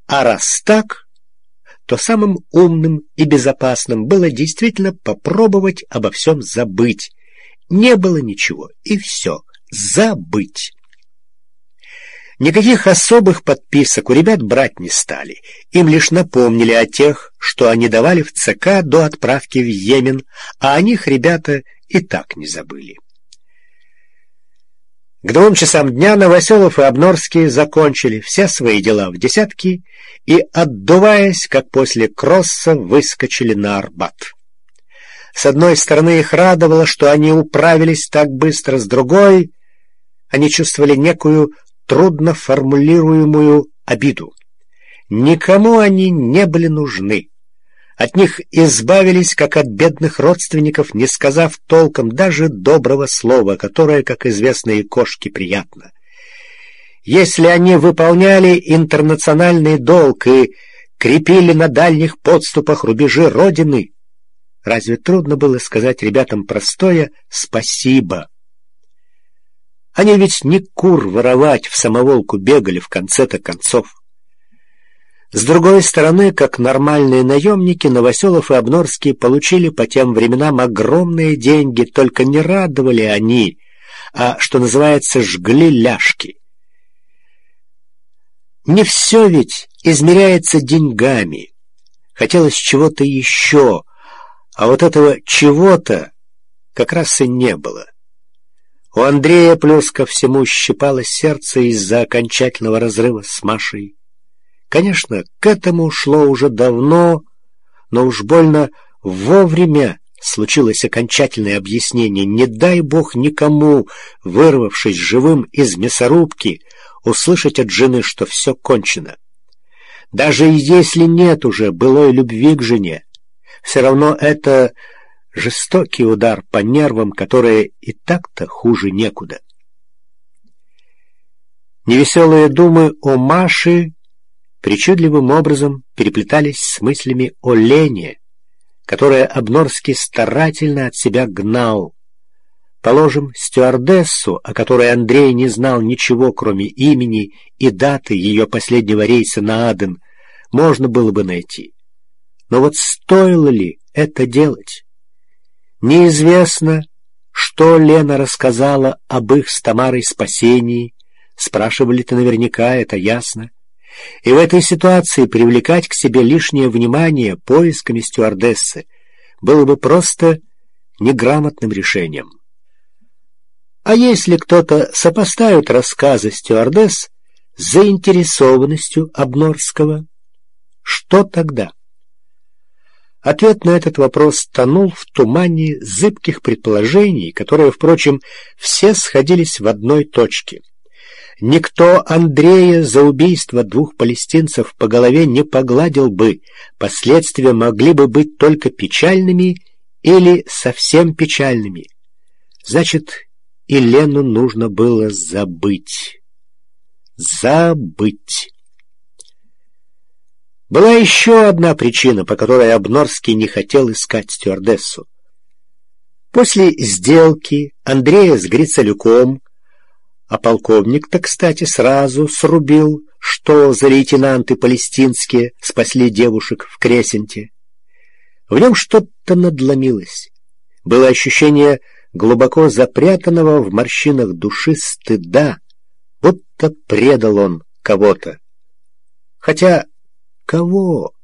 А раз так, то самым умным и безопасным было действительно попробовать обо всем забыть. Не было ничего, и все, забыть. Никаких особых подписок у ребят брать не стали. Им лишь напомнили о тех, что они давали в ЦК до отправки в Йемен, а о них ребята и так не забыли. К 2 часам дня Новоселов и Обнорский закончили все свои дела в десятки и, отдуваясь, как после кросса, выскочили на Арбат. С одной стороны, их радовало, что они управились так быстро, с другой они чувствовали некую трудно формулируемую обиду. Никому они не были нужны. От них избавились, как от бедных родственников, не сказав толком даже доброго слова, которое, как известно, и кошке приятно. Если они выполняли интернациональный долг и крепили на дальних подступах рубежи Родины, разве трудно было сказать ребятам простое «спасибо»? Они ведь не кур воровать в самоволку бегали в конце-то концов. С другой стороны, как нормальные наемники, Новоселов и Обнорский получили по тем временам огромные деньги, только не радовали они, а, что называется, жгли ляжки. Не все ведь измеряется деньгами. Хотелось чего-то еще, а вот этого чего-то как раз и не было. У Андрея плюс ко всему щипало сердце из-за окончательного разрыва с Машей. Конечно, к этому шло уже давно, но уж больно вовремя случилось окончательное объяснение. Не дай бог никому, вырвавшись живым из мясорубки, услышать от жены, что все кончено. Даже если нет уже былой любви к жене, все равно это жестокий удар по нервам, которые и так-то хуже некуда. Невеселые думы о Маше причудливым образом переплетались с мыслями о Лене, которое Обнорский старательно от себя гнал. Положим, стюардессу, о которой Андрей не знал ничего, кроме имени и даты ее последнего рейса на Аден, можно было бы найти. Но вот стоило ли это делать? Неизвестно, что Лена рассказала об их с Тамарой спасении. Спрашивали-то наверняка, это ясно. И в этой ситуации привлекать к себе лишнее внимание поисками стюардессы было бы просто неграмотным решением. А если кто-то сопоставит рассказы стюардесс с заинтересованностью Обнорского, что тогда? Ответ на этот вопрос тонул в тумане зыбких предположений, которые, впрочем, все сходились в одной точке. Никто Андрея за убийство 2 палестинцев по голове не погладил бы, последствия могли бы быть только печальными или совсем печальными. Значит, и Лену нужно было забыть. Забыть. Была еще одна причина, по которой Обнорский не хотел искать стюардессу. После сделки Андрея с Грицелюком, а полковник-то, кстати, сразу срубил, что за лейтенанты палестинские спасли девушек в Кресенте. В нем что-то надломилось. Было ощущение глубоко запрятанного в морщинах души стыда, будто предал он кого-то. Хотя кого?